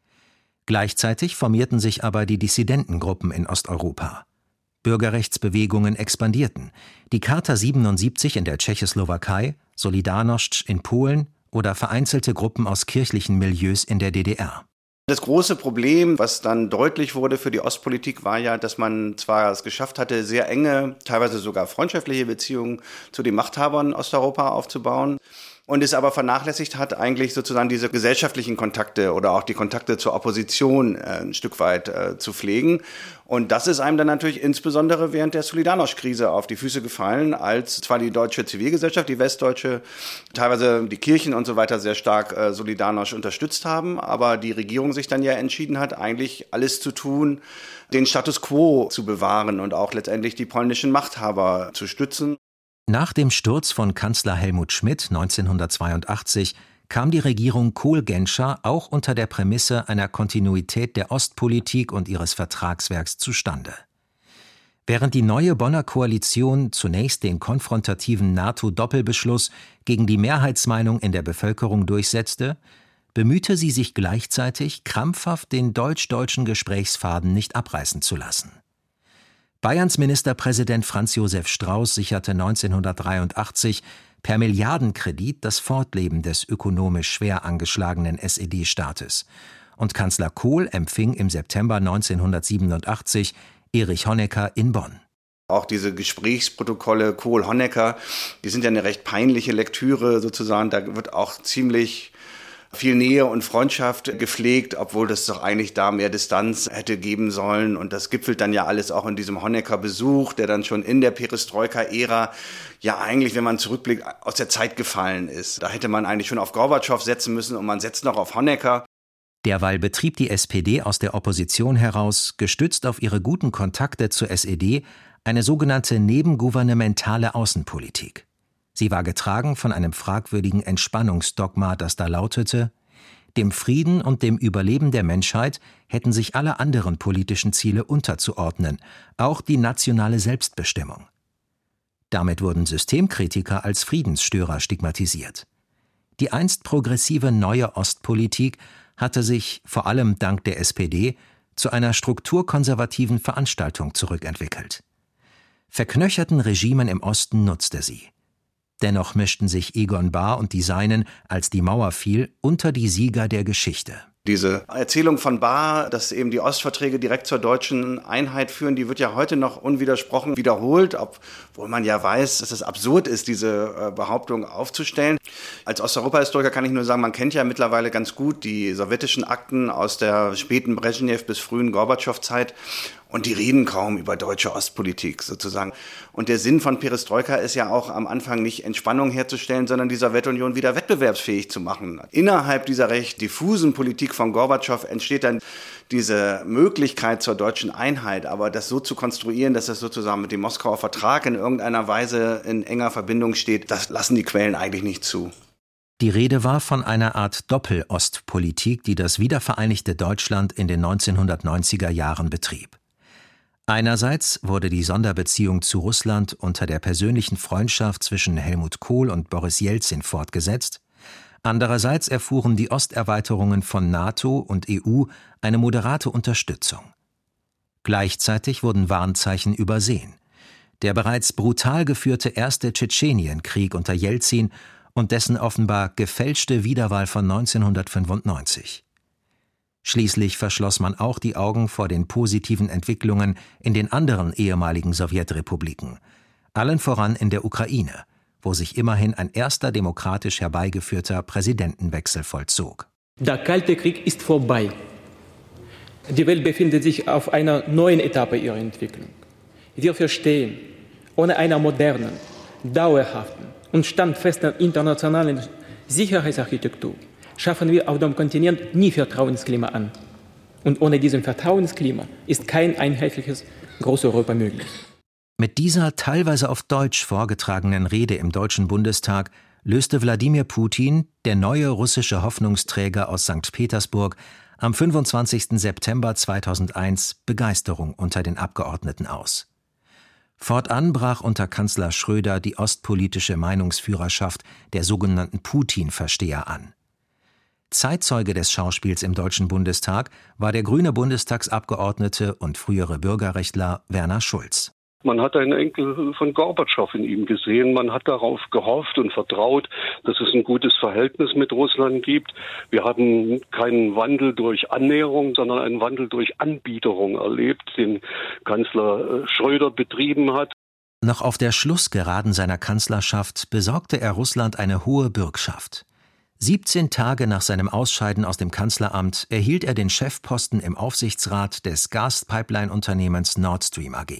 Gleichzeitig formierten sich aber die Dissidentengruppen in Osteuropa. Bürgerrechtsbewegungen expandierten. Die Charta siebenundsiebzig in der Tschechoslowakei, Solidarność in Polen oder vereinzelte Gruppen aus kirchlichen Milieus in der D D R. Das große Problem, was dann deutlich wurde für die Ostpolitik, war ja, dass man zwar es geschafft hatte, sehr enge, teilweise sogar freundschaftliche Beziehungen zu den Machthabern Osteuropa aufzubauen, und es aber vernachlässigt hat, eigentlich sozusagen diese gesellschaftlichen Kontakte oder auch die Kontakte zur Opposition äh, ein Stück weit äh, zu pflegen. Und das ist einem dann natürlich insbesondere während der Solidarność-Krise auf die Füße gefallen, als zwar die deutsche Zivilgesellschaft, die westdeutsche, teilweise die Kirchen und so weiter sehr stark äh, Solidarność unterstützt haben, aber die Regierung sich dann ja entschieden hat, eigentlich alles zu tun, den Status quo zu bewahren und auch letztendlich die polnischen Machthaber zu stützen. Nach dem Sturz von Kanzler Helmut Schmidt neunzehnhundertzweiundachtzig kam die Regierung Kohl-Genscher auch unter der Prämisse einer Kontinuität der Ostpolitik und ihres Vertragswerks zustande. Während die neue Bonner Koalition zunächst den konfrontativen NATO-Doppelbeschluss gegen die Mehrheitsmeinung in der Bevölkerung durchsetzte, bemühte sie sich gleichzeitig, krampfhaft den deutsch-deutschen Gesprächsfaden nicht abreißen zu lassen. Bayerns Ministerpräsident Franz Josef Strauß sicherte neunzehnhundertdreiundachtzig per Milliardenkredit das Fortleben des ökonomisch schwer angeschlagenen S E D-Staates. Und Kanzler Kohl empfing im September neunzehnhundertsiebenundachtzig Erich Honecker in Bonn. Auch diese Gesprächsprotokolle Kohl-Honecker, die sind ja eine recht peinliche Lektüre sozusagen. Da wird auch ziemlich viel Nähe und Freundschaft gepflegt, obwohl das doch eigentlich da mehr Distanz hätte geben sollen. Und das gipfelt dann ja alles auch in diesem Honecker-Besuch, der dann schon in der Perestroika-Ära ja eigentlich, wenn man zurückblickt, aus der Zeit gefallen ist. Da hätte man eigentlich schon auf Gorbatschow setzen müssen und man setzt noch auf Honecker. Derweil betrieb die S P D aus der Opposition heraus, gestützt auf ihre guten Kontakte zur S E D, eine sogenannte nebengouvernementale Außenpolitik. Sie war getragen von einem fragwürdigen Entspannungsdogma, das da lautete: Dem Frieden und dem Überleben der Menschheit hätten sich alle anderen politischen Ziele unterzuordnen, auch die nationale Selbstbestimmung. Damit wurden Systemkritiker als Friedensstörer stigmatisiert. Die einst progressive neue Ostpolitik hatte sich, vor allem dank der S P D, zu einer strukturkonservativen Veranstaltung zurückentwickelt. Verknöcherten Regimen im Osten nutzte sie. Dennoch mischten sich Egon Bahr und die Seinen, als die Mauer fiel, unter die Sieger der Geschichte. Diese Erzählung von Bahr, dass eben die Ostverträge direkt zur deutschen Einheit führen, die wird ja heute noch unwidersprochen wiederholt, obwohl man ja weiß, dass es absurd ist, diese Behauptung aufzustellen. Als Osteuropa-Historiker kann ich nur sagen, man kennt ja mittlerweile ganz gut die sowjetischen Akten aus der späten Brezhnev bis frühen Gorbatschow-Zeit. Und die reden kaum über deutsche Ostpolitik sozusagen. Und der Sinn von Perestroika ist ja auch am Anfang nicht Entspannung herzustellen, sondern die Sowjetunion wieder wettbewerbsfähig zu machen. Innerhalb dieser recht diffusen Politik von Gorbatschow entsteht dann diese Möglichkeit zur deutschen Einheit. Aber das so zu konstruieren, dass das sozusagen mit dem Moskauer Vertrag in irgendeiner Weise in enger Verbindung steht, das lassen die Quellen eigentlich nicht zu. Die Rede war von einer Art Doppel-Ostpolitik, die das wiedervereinigte Deutschland in den neunzehnhundertneunziger Jahren betrieb. Einerseits wurde die Sonderbeziehung zu Russland unter der persönlichen Freundschaft zwischen Helmut Kohl und Boris Jelzin fortgesetzt, andererseits erfuhren die Osterweiterungen von NATO und E U eine moderate Unterstützung. Gleichzeitig wurden Warnzeichen übersehen. Der bereits brutal geführte erste Tschetschenienkrieg unter Jelzin und dessen offenbar gefälschte Wiederwahl von neunzehnhundertfünfundneunzig. Schließlich verschloss man auch die Augen vor den positiven Entwicklungen in den anderen ehemaligen Sowjetrepubliken, allen voran in der Ukraine, wo sich immerhin ein erster demokratisch herbeigeführter Präsidentenwechsel vollzog. Der Kalte Krieg ist vorbei. Die Welt befindet sich auf einer neuen Etappe ihrer Entwicklung. Wir verstehen, ohne einer modernen, dauerhaften und standfesten internationalen Sicherheitsarchitektur schaffen wir auf dem Kontinent nie Vertrauensklima an. Und ohne diesem Vertrauensklima ist kein einheitliches Großeuropa möglich. Mit dieser teilweise auf Deutsch vorgetragenen Rede im Deutschen Bundestag löste Wladimir Putin, der neue russische Hoffnungsträger aus Sankt Petersburg, am fünfundzwanzigsten September zweitausendeins Begeisterung unter den Abgeordneten aus. Fortan brach unter Kanzler Schröder die ostpolitische Meinungsführerschaft der sogenannten Putin-Versteher an. Zeitzeuge des Schauspiels im Deutschen Bundestag war der grüne Bundestagsabgeordnete und frühere Bürgerrechtler Werner Schulz. Man hat einen Enkel von Gorbatschow in ihm gesehen. Man hat darauf gehofft und vertraut, dass es ein gutes Verhältnis mit Russland gibt. Wir haben keinen Wandel durch Annäherung, sondern einen Wandel durch Anbiederung erlebt, den Kanzler Schröder betrieben hat. Noch auf der Schlussgeraden seiner Kanzlerschaft besorgte er Russland eine hohe Bürgschaft. siebzehn Tage nach seinem Ausscheiden aus dem Kanzleramt erhielt er den Chefposten im Aufsichtsrat des Gaspipeline-Unternehmens Nord Stream A G.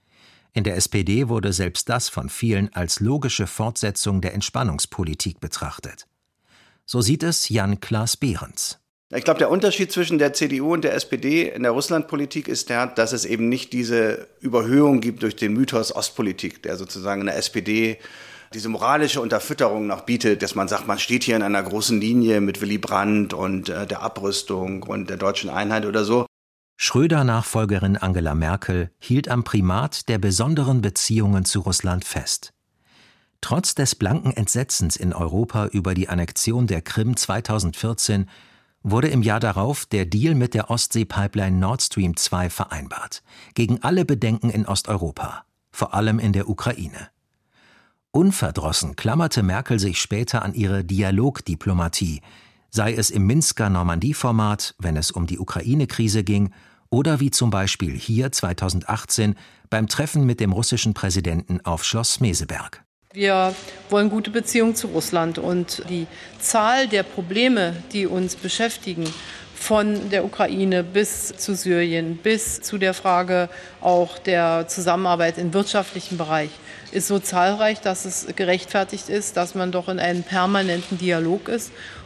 In der S P D wurde selbst das von vielen als logische Fortsetzung der Entspannungspolitik betrachtet. So sieht es Jan Klaas Behrens. Ich glaube, der Unterschied zwischen der C D U und der S P D in der Russlandpolitik ist der, dass es eben nicht diese Überhöhung gibt durch den Mythos Ostpolitik, der sozusagen in der S P D diese moralische Unterfütterung noch bietet, dass man sagt, man steht hier in einer großen Linie mit Willy Brandt und äh, der Abrüstung und der deutschen Einheit oder so. Schröder-Nachfolgerin Angela Merkel hielt am Primat der besonderen Beziehungen zu Russland fest. Trotz des blanken Entsetzens in Europa über die Annexion der Krim zweitausendvierzehn wurde im Jahr darauf der Deal mit der Ostsee-Pipeline Nord Stream zwei vereinbart, gegen alle Bedenken in Osteuropa, vor allem in der Ukraine. Unverdrossen klammerte Merkel sich später an ihre Dialogdiplomatie, sei es im Minsker Normandie-Format, wenn es um die Ukraine-Krise ging, oder wie zum Beispiel hier zweitausendachtzehn beim Treffen mit dem russischen Präsidenten auf Schloss Meseberg. Wir wollen gute Beziehungen zu Russland und die Zahl der Probleme, die uns beschäftigen, von der Ukraine bis zu Syrien, bis zu der Frage auch der Zusammenarbeit im wirtschaftlichen Bereich, ist so zahlreich, dass es gerechtfertigt ist, dass man doch in einem permanenten Dialog ist.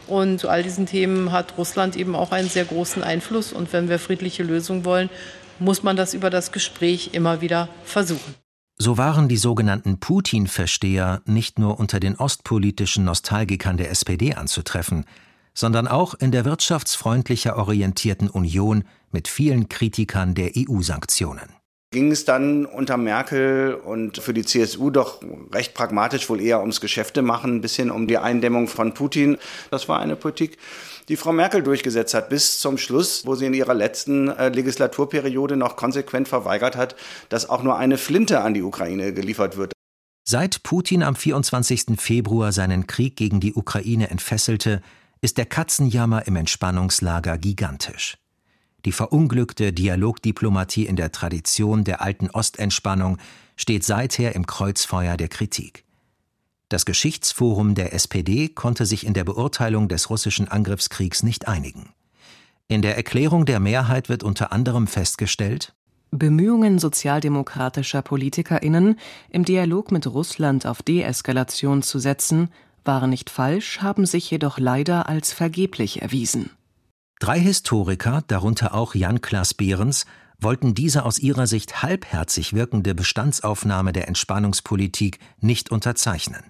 Und zu all diesen Themen hat Russland eben auch einen sehr großen Einfluss. Und wenn wir friedliche Lösungen wollen, muss man das über das Gespräch immer wieder versuchen. So waren die sogenannten Putin-Versteher nicht nur unter den ostpolitischen Nostalgikern der S P D anzutreffen, sondern auch in der wirtschaftsfreundlicher orientierten Union mit vielen Kritikern der E U-Sanktionen. Ging es dann unter Merkel und für die C S U doch recht pragmatisch wohl eher ums Geschäfte machen, ein bisschen um die Eindämmung von Putin. Das war eine Politik, die Frau Merkel durchgesetzt hat, bis zum Schluss, wo sie in ihrer letzten äh, Legislaturperiode noch konsequent verweigert hat, dass auch nur eine Flinte an die Ukraine geliefert wird. Seit Putin am vierundzwanzigsten Februar seinen Krieg gegen die Ukraine entfesselte, ist der Katzenjammer im Entspannungslager gigantisch. Die verunglückte Dialogdiplomatie in der Tradition der alten Ostentspannung steht seither im Kreuzfeuer der Kritik. Das Geschichtsforum der S P D konnte sich in der Beurteilung des russischen Angriffskriegs nicht einigen. In der Erklärung der Mehrheit wird unter anderem festgestellt: Bemühungen sozialdemokratischer PolitikerInnen, im Dialog mit Russland auf Deeskalation zu setzen, waren nicht falsch, haben sich jedoch leider als vergeblich erwiesen. Drei Historiker, darunter auch Jan-Klaas Behrens, wollten diese aus ihrer Sicht halbherzig wirkende Bestandsaufnahme der Entspannungspolitik nicht unterzeichnen.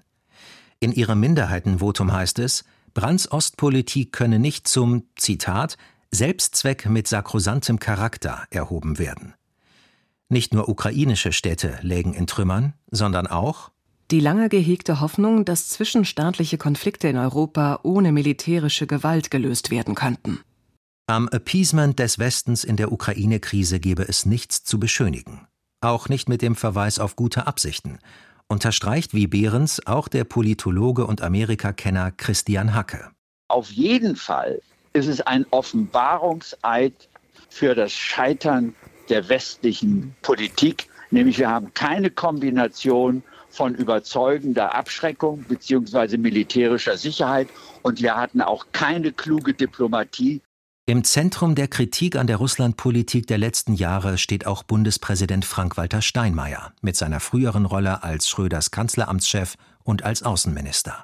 In ihrem Minderheitenvotum heißt es, Brandts Ostpolitik könne nicht zum, Zitat, Selbstzweck mit sakrosantem Charakter erhoben werden. Nicht nur ukrainische Städte lägen in Trümmern, sondern auch die lange gehegte Hoffnung, dass zwischenstaatliche Konflikte in Europa ohne militärische Gewalt gelöst werden könnten. Am Appeasement des Westens in der Ukraine-Krise gebe es nichts zu beschönigen. Auch nicht mit dem Verweis auf gute Absichten, unterstreicht wie Behrens auch der Politologe und Amerikakenner Christian Hacke. Auf jeden Fall ist es ein Offenbarungseid für das Scheitern der westlichen Politik. Nämlich wir haben keine Kombination von überzeugender Abschreckung bzw. militärischer Sicherheit und wir hatten auch keine kluge Diplomatie. Im Zentrum der Kritik an der Russlandpolitik der letzten Jahre steht auch Bundespräsident Frank-Walter Steinmeier mit seiner früheren Rolle als Schröders Kanzleramtschef und als Außenminister.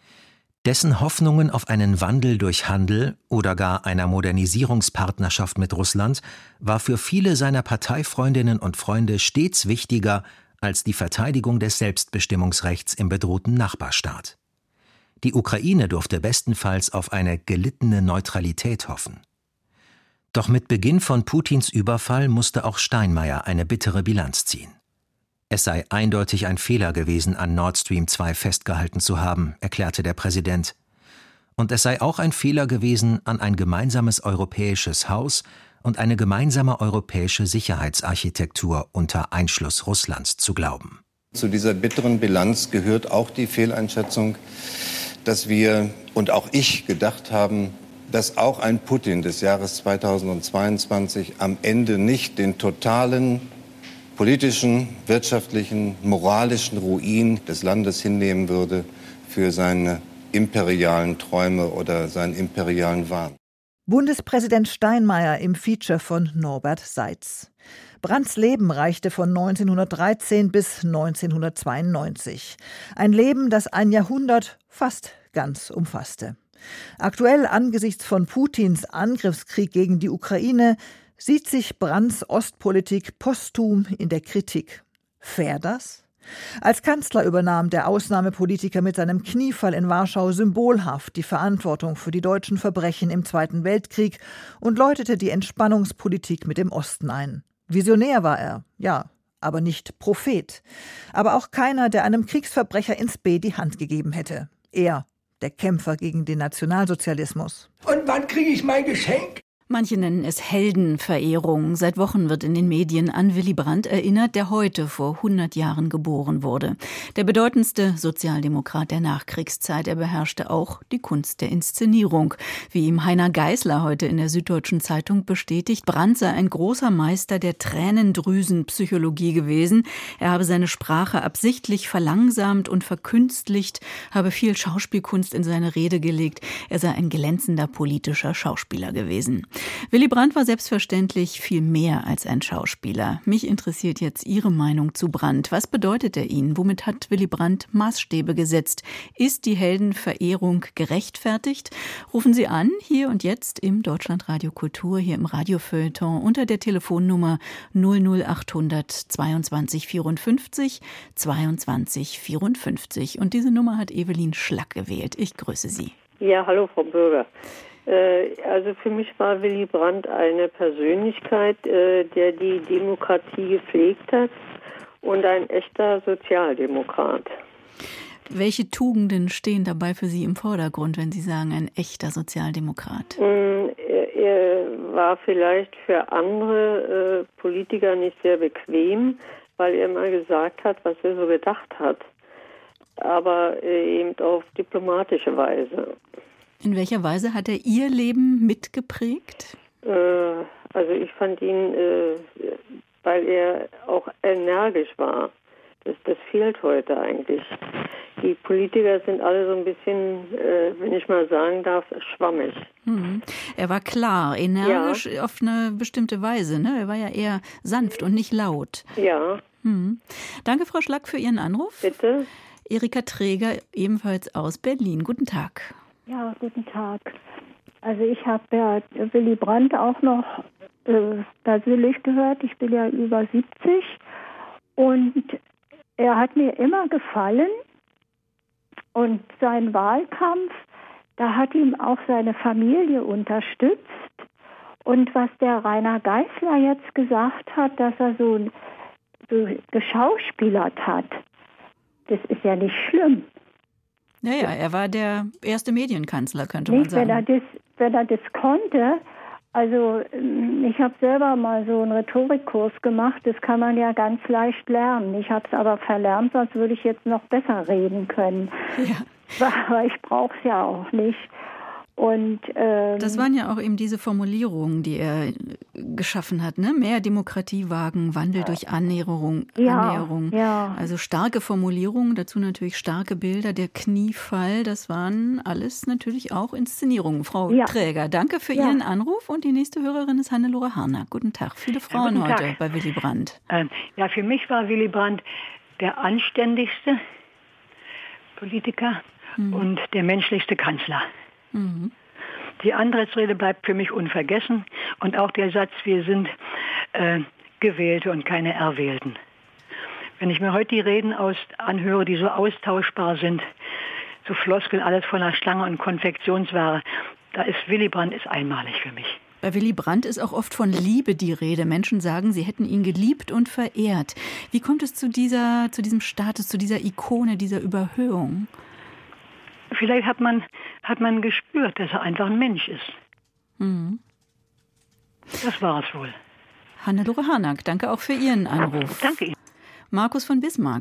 Dessen Hoffnungen auf einen Wandel durch Handel oder gar einer Modernisierungspartnerschaft mit Russland war für viele seiner Parteifreundinnen und Freunde stets wichtiger als die Verteidigung des Selbstbestimmungsrechts im bedrohten Nachbarstaat. Die Ukraine durfte bestenfalls auf eine gelittene Neutralität hoffen. Doch mit Beginn von Putins Überfall musste auch Steinmeier eine bittere Bilanz ziehen. Es sei eindeutig ein Fehler gewesen, an Nord Stream zwei festgehalten zu haben, erklärte der Präsident. Und es sei auch ein Fehler gewesen, an ein gemeinsames europäisches Haus und eine gemeinsame europäische Sicherheitsarchitektur unter Einschluss Russlands zu glauben. Zu dieser bitteren Bilanz gehört auch die Fehleinschätzung, dass wir und auch ich gedacht haben, dass auch ein Putin des Jahres zweitausendzweiundzwanzig am Ende nicht den totalen politischen, wirtschaftlichen, moralischen Ruin des Landes hinnehmen würde für seine imperialen Träume oder seinen imperialen Wahn. Bundespräsident Steinmeier im Feature von Norbert Seitz. Brandts Leben reichte von neunzehnhundertdreizehn bis neunzehnhundertzweiundneunzig. Ein Leben, das ein Jahrhundert fast ganz umfasste. Aktuell angesichts von Putins Angriffskrieg gegen die Ukraine sieht sich Brandts Ostpolitik posthum in der Kritik. Fair das? Als Kanzler übernahm der Ausnahmepolitiker mit seinem Kniefall in Warschau symbolhaft die Verantwortung für die deutschen Verbrechen im Zweiten Weltkrieg und läutete die Entspannungspolitik mit dem Osten ein. Visionär war er, ja, aber nicht Prophet. Aber auch keiner, der einem Kriegsverbrecher ins B die Hand gegeben hätte. Er, der Kämpfer gegen den Nationalsozialismus. Und wann kriege ich mein Geschenk? Manche nennen es Heldenverehrung. Seit Wochen wird in den Medien an Willy Brandt erinnert, der heute vor hundert Jahren geboren wurde. Der bedeutendste Sozialdemokrat der Nachkriegszeit. Er beherrschte auch die Kunst der Inszenierung. Wie ihm Heiner Geißler heute in der Süddeutschen Zeitung bestätigt, Brandt sei ein großer Meister der Tränendrüsenpsychologie gewesen. Er habe seine Sprache absichtlich verlangsamt und verkünstlicht, habe viel Schauspielkunst in seine Rede gelegt. Er sei ein glänzender politischer Schauspieler gewesen. Willy Brandt war selbstverständlich viel mehr als ein Schauspieler. Mich interessiert jetzt Ihre Meinung zu Brandt. Was bedeutet er Ihnen? Womit hat Willy Brandt Maßstäbe gesetzt? Ist die Heldenverehrung gerechtfertigt? Rufen Sie an, hier und jetzt im Deutschlandradio Kultur, hier im Radiofeuilleton unter der Telefonnummer null null achthundert zweiundzwanzig vierundfünfzig zweiundzwanzig vierundfünfzig. Und diese Nummer hat Evelyn Schlack gewählt. Ich grüße Sie. Ja, hallo Frau Bürger. Also für mich war Willy Brandt eine Persönlichkeit, der die Demokratie gepflegt hat und ein echter Sozialdemokrat. Welche Tugenden stehen dabei für Sie im Vordergrund, wenn Sie sagen, ein echter Sozialdemokrat? Er war vielleicht für andere Politiker nicht sehr bequem, weil er immer gesagt hat, was er so gedacht hat, aber eben auf diplomatische Weise. In welcher Weise hat er Ihr Leben mitgeprägt? Äh, also ich fand ihn, äh, weil er auch energisch war. Das, das fehlt heute eigentlich. Die Politiker sind alle so ein bisschen, äh, wenn ich mal sagen darf, schwammig. Mhm. Er war klar, energisch ja. Auf eine bestimmte Weise. Ne? Er war ja eher sanft und nicht laut. Ja. Mhm. Danke, Frau Schlack, für Ihren Anruf. Bitte. Erika Träger, ebenfalls aus Berlin. Guten Tag. Ja, guten Tag. Also ich habe ja Willy Brandt auch noch äh, persönlich gehört. Ich bin ja über siebzig und er hat mir immer gefallen und sein Wahlkampf, da hat ihm auch seine Familie unterstützt. Und was der Rainer Geißler jetzt gesagt hat, dass er so, so geschauspielert hat, das ist ja nicht schlimm. Naja, er war der erste Medienkanzler, könnte Nicht, man sagen. Wenn er das, wenn er das konnte, also ich habe selber mal so einen Rhetorikkurs gemacht, das kann man ja ganz leicht lernen. Ich habe es aber verlernt, sonst würde ich jetzt noch besser reden können. Ja. Aber ich brauche es ja auch nicht. Und, ähm, das waren ja auch eben diese Formulierungen, die er geschaffen hat, ne? Mehr Demokratie wagen, Wandel durch Annäherung, ja, Annäherung. Ja. Also starke Formulierungen, dazu natürlich starke Bilder, der Kniefall, das waren alles natürlich auch Inszenierungen. Frau ja. Träger, danke für ja. Ihren Anruf und die nächste Hörerin ist Hannelore Harnack. Guten Tag. Viele Frauen ja, heute Tag. bei Willy Brandt. Ähm, ja, für mich war Willy Brandt der anständigste Politiker hm. und der menschlichste Kanzler. Mhm. Die Antrittsrede bleibt für mich unvergessen und auch der Satz, wir sind äh, Gewählte und keine Erwählten. Wenn ich mir heute die Reden aus, anhöre, die so austauschbar sind, so Floskeln, alles voller Schlange und Konfektionsware, da ist Willy Brandt ist einmalig für mich. Bei Willy Brandt ist auch oft von Liebe die Rede. Menschen sagen, sie hätten ihn geliebt und verehrt. Wie kommt es zu dieser, zu diesem Status, zu dieser Ikone, dieser Überhöhung? Vielleicht hat man, hat man gespürt, dass er einfach ein Mensch ist. Mhm. Das war es wohl. Hannelore Harnack, danke auch für Ihren Anruf. Danke Ihnen. Markus von Bismarck.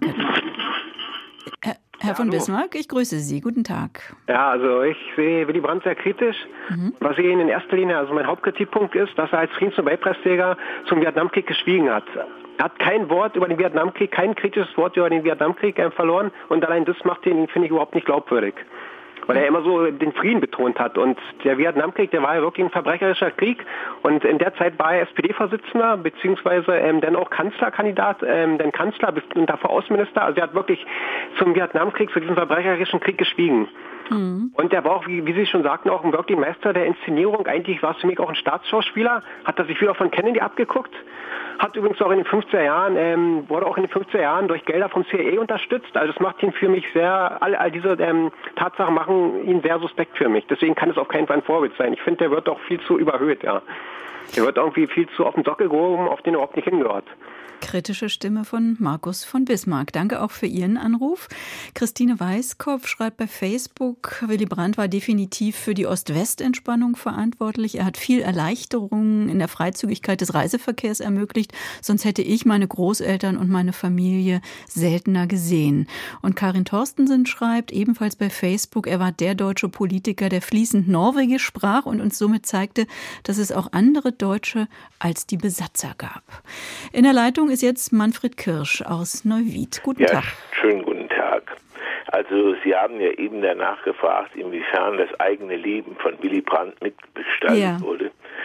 Herr, Herr ja, von hallo. Bismarck, ich grüße Sie. Guten Tag. Ja, also ich sehe Willy Brandt sehr kritisch. Mhm. Was ich in erster Linie, also mein Hauptkritikpunkt ist, dass er als Friedensnobelpreisträger zum Vietnamkrieg geschwiegen hat. Er hat kein Wort über den Vietnamkrieg, kein kritisches Wort über den Vietnamkrieg äh, verloren und allein das macht ihn, finde ich, überhaupt nicht glaubwürdig. Weil er immer so den Frieden betont hat. Und der Vietnamkrieg, der war ja wirklich ein verbrecherischer Krieg. Und in der Zeit war er S P D-Vorsitzender, beziehungsweise ähm, dann auch Kanzlerkandidat, ähm, dann Kanzler und davor Außenminister. Also er hat wirklich zum Vietnamkrieg, zu diesem verbrecherischen Krieg geschwiegen. Mhm. Und er war auch, wie, wie Sie schon sagten, auch ein wirklich Meister der Inszenierung. Eigentlich war es für mich auch ein Staatsschauspieler. Hat er sich wieder von Kennedy abgeguckt. Hat übrigens auch in den fünfziger Jahren, ähm, wurde auch in den fünfziger Jahren durch Gelder vom C I A unterstützt. Also das macht ihn für mich sehr, all, all diese ähm, Tatsachen machen ihn sehr suspekt für mich. Deswegen kann es auf keinen Fall ein Vorbild sein. Ich finde, der wird auch viel zu überhöht, ja. Der wird irgendwie viel zu auf den Sockel gehoben, auf den er überhaupt nicht hingehört. Kritische Stimme von Markus von Bismarck. Danke auch für Ihren Anruf. Christine Weiskopf schreibt bei Facebook, Willy Brandt war definitiv für die Ost-West-Entspannung verantwortlich. Er hat viel Erleichterungen in der Freizügigkeit des Reiseverkehrs ermöglicht. Sonst hätte ich meine Großeltern und meine Familie seltener gesehen. Und Karin Torstensen schreibt ebenfalls bei Facebook, er war der deutsche Politiker, der fließend Norwegisch sprach und uns somit zeigte, dass es auch andere Deutsche als die Besatzer gab. In der Leitung ist jetzt Manfred Kirsch aus Neuwied. Guten ja, Tag. Schönen guten Tag. Also Sie haben ja eben danach gefragt, inwiefern das eigene Leben von Willy Brandt mitgestaltet ja. wurde.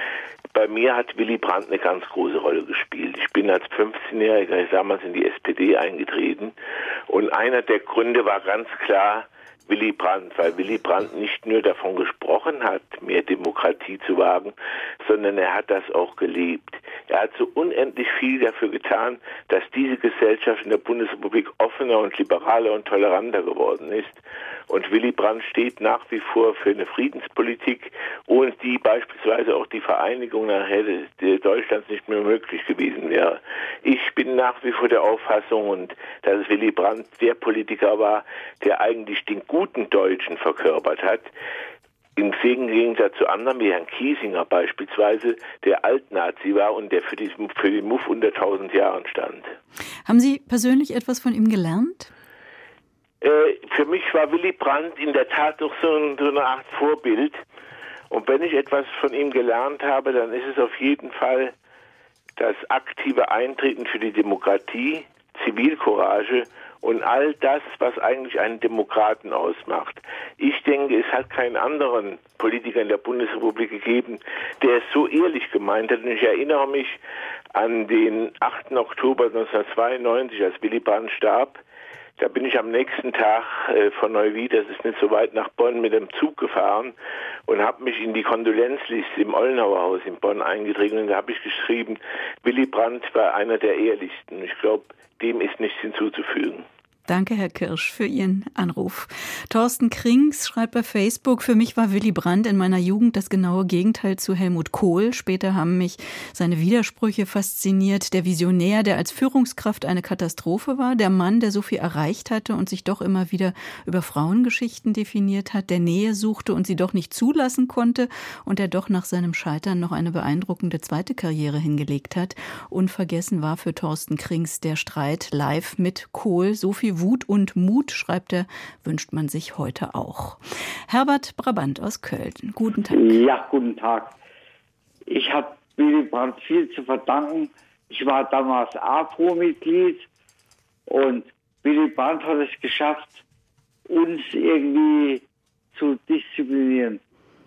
Bei mir hat Willy Brandt eine ganz große Rolle gespielt. Ich bin als fünfzehnjähriger damals in die S P D eingetreten und einer der Gründe war ganz klar Willy Brandt, weil Willy Brandt nicht nur davon gesprochen hat, mehr Demokratie zu wagen, sondern er hat das auch gelebt. Er hat so unendlich viel dafür getan, dass diese Gesellschaft in der Bundesrepublik offener und liberaler und toleranter geworden ist. Und Willy Brandt steht nach wie vor für eine Friedenspolitik, ohne die beispielsweise auch die Vereinigung nachher Deutschlands nicht mehr möglich gewesen wäre. Ich bin nach wie vor der Auffassung, und dass Willy Brandt der Politiker war, der eigentlich den guten Deutschen verkörpert hat, im Gegensatz zu anderen wie Herrn Kiesinger beispielsweise, der Altnazi war und der für, die, für den Muff unter tausend Jahren stand. Haben Sie persönlich etwas von ihm gelernt? Äh, für mich war Willy Brandt in der Tat doch so, ein, so eine Art Vorbild. Und wenn ich etwas von ihm gelernt habe, dann ist es auf jeden Fall das aktive Eintreten für die Demokratie, Zivilcourage und all das, was eigentlich einen Demokraten ausmacht. Ich denke, es hat keinen anderen Politiker in der Bundesrepublik gegeben, der es so ehrlich gemeint hat. Und ich erinnere mich an den achten Oktober neunzehnhundertzweiundneunzig, als Willy Brandt starb. Da bin ich am nächsten Tag äh, von Neuwied, das ist nicht so weit, nach Bonn mit dem Zug gefahren und habe mich in die Kondolenzliste im Ollenauer Haus in Bonn eingetragen. Und da habe ich geschrieben, Willy Brandt war einer der ehrlichsten. Ich glaube, dem ist nichts hinzuzufügen. Danke, Herr Kirsch, für Ihren Anruf. Thorsten Krings schreibt bei Facebook, für mich war Willy Brandt in meiner Jugend das genaue Gegenteil zu Helmut Kohl. Später haben mich seine Widersprüche fasziniert. Der Visionär, der als Führungskraft eine Katastrophe war. Der Mann, der so viel erreicht hatte und sich doch immer wieder über Frauengeschichten definiert hat. Der Nähe suchte und sie doch nicht zulassen konnte. Und der doch nach seinem Scheitern noch eine beeindruckende zweite Karriere hingelegt hat. Unvergessen war für Thorsten Krings der Streit live mit Kohl. So viel Wut und Mut, schreibt er, wünscht man sich heute auch. Herbert Brabant aus Köln. Guten Tag. Ja, guten Tag. Ich habe Willy Brandt viel zu verdanken. Ich war damals A P O-Mitglied und Willy Brandt hat es geschafft, uns irgendwie zu disziplinieren.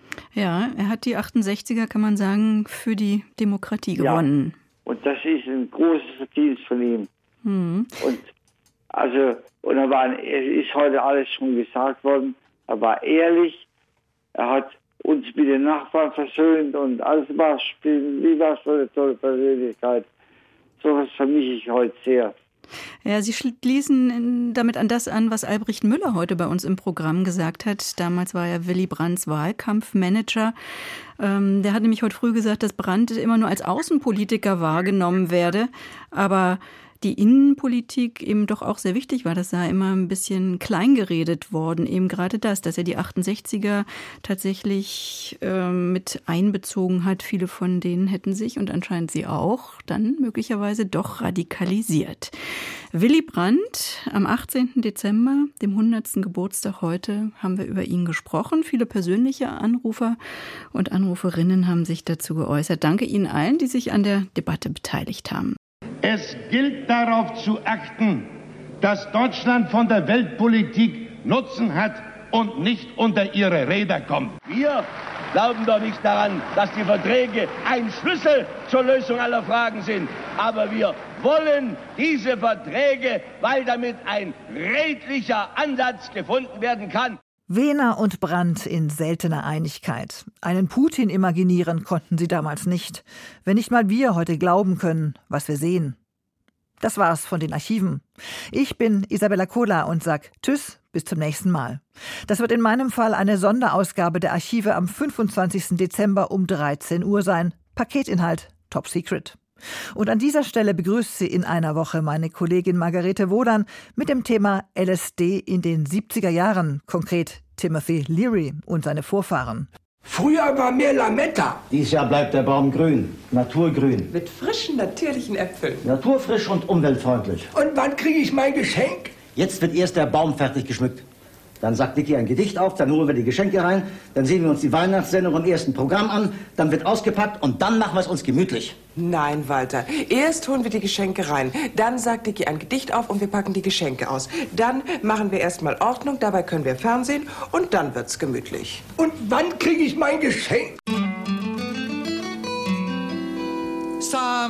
Ja, er hat die achtundsechziger, kann man sagen, für die Demokratie gewonnen. Ja, und das ist ein großes Verdienst von ihm. Hm. Und Also, und er war, es ist heute alles schon gesagt worden, er war ehrlich, er hat uns mit den Nachbarn versöhnt und alles war, wie war so eine tolle Persönlichkeit. So was vermisse ich heute sehr. Ja, Sie schließen damit an das an, was Albrecht Müller heute bei uns im Programm gesagt hat. Damals war er Willy Brandts Wahlkampfmanager. Ähm, der hat nämlich heute früh gesagt, dass Brandt immer nur als Außenpolitiker wahrgenommen werde, aber die Innenpolitik eben doch auch sehr wichtig war. Das sei immer ein bisschen kleingeredet worden. Eben gerade das, dass er die achtundsechziger tatsächlich äh, mit einbezogen hat. Viele von denen hätten sich und anscheinend sie auch dann möglicherweise doch radikalisiert. Willy Brandt, am achtzehnten Dezember, dem hundertsten Geburtstag heute, haben wir über ihn gesprochen. Viele persönliche Anrufer und Anruferinnen haben sich dazu geäußert. Danke Ihnen allen, die sich an der Debatte beteiligt haben. Es gilt darauf zu achten, dass Deutschland von der Weltpolitik Nutzen hat und nicht unter ihre Räder kommt. Wir glauben doch nicht daran, dass die Verträge ein Schlüssel zur Lösung aller Fragen sind. Aber wir wollen diese Verträge, weil damit ein redlicher Ansatz gefunden werden kann. Wehner und Brandt in seltener Einigkeit. Einen Putin imaginieren konnten sie damals nicht. Wenn nicht mal wir heute glauben können, was wir sehen. Das war's von den Archiven. Ich bin Isabella Kohler und sag Tschüss, bis zum nächsten Mal. Das wird in meinem Fall eine Sonderausgabe der Archive am fünfundzwanzigsten Dezember um dreizehn Uhr sein. Paketinhalt Top Secret. Und an dieser Stelle begrüßt sie in einer Woche meine Kollegin Margarete Wodan mit dem Thema L S D in den siebziger Jahren, konkret Timothy Leary und seine Vorfahren. Früher war mehr Lametta. Dieses Jahr bleibt der Baum grün, naturgrün. Mit frischen, natürlichen Äpfeln. Naturfrisch und umweltfreundlich. Und wann kriege ich mein Geschenk? Jetzt wird erst der Baum fertig geschmückt. Dann sagt Dicky ein Gedicht auf, dann holen wir die Geschenke rein, dann sehen wir uns die Weihnachtssendung im ersten Programm an, dann wird ausgepackt und dann machen wir es uns gemütlich. Nein, Walter. Erst holen wir die Geschenke rein, dann sagt Dicky ein Gedicht auf und wir packen die Geschenke aus. Dann machen wir erstmal Ordnung, dabei können wir Fernsehen und dann wird's gemütlich. Und wann kriege ich mein Geschenk?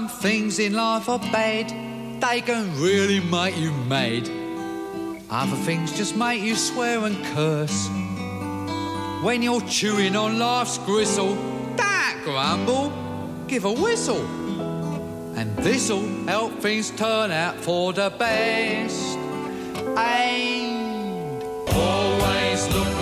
Some things in life are bad, they can really make you mad. Other things just make you swear and curse. When you're chewing on life's gristle, don't grumble, give a whistle. And this'll help things turn out for the best. And always look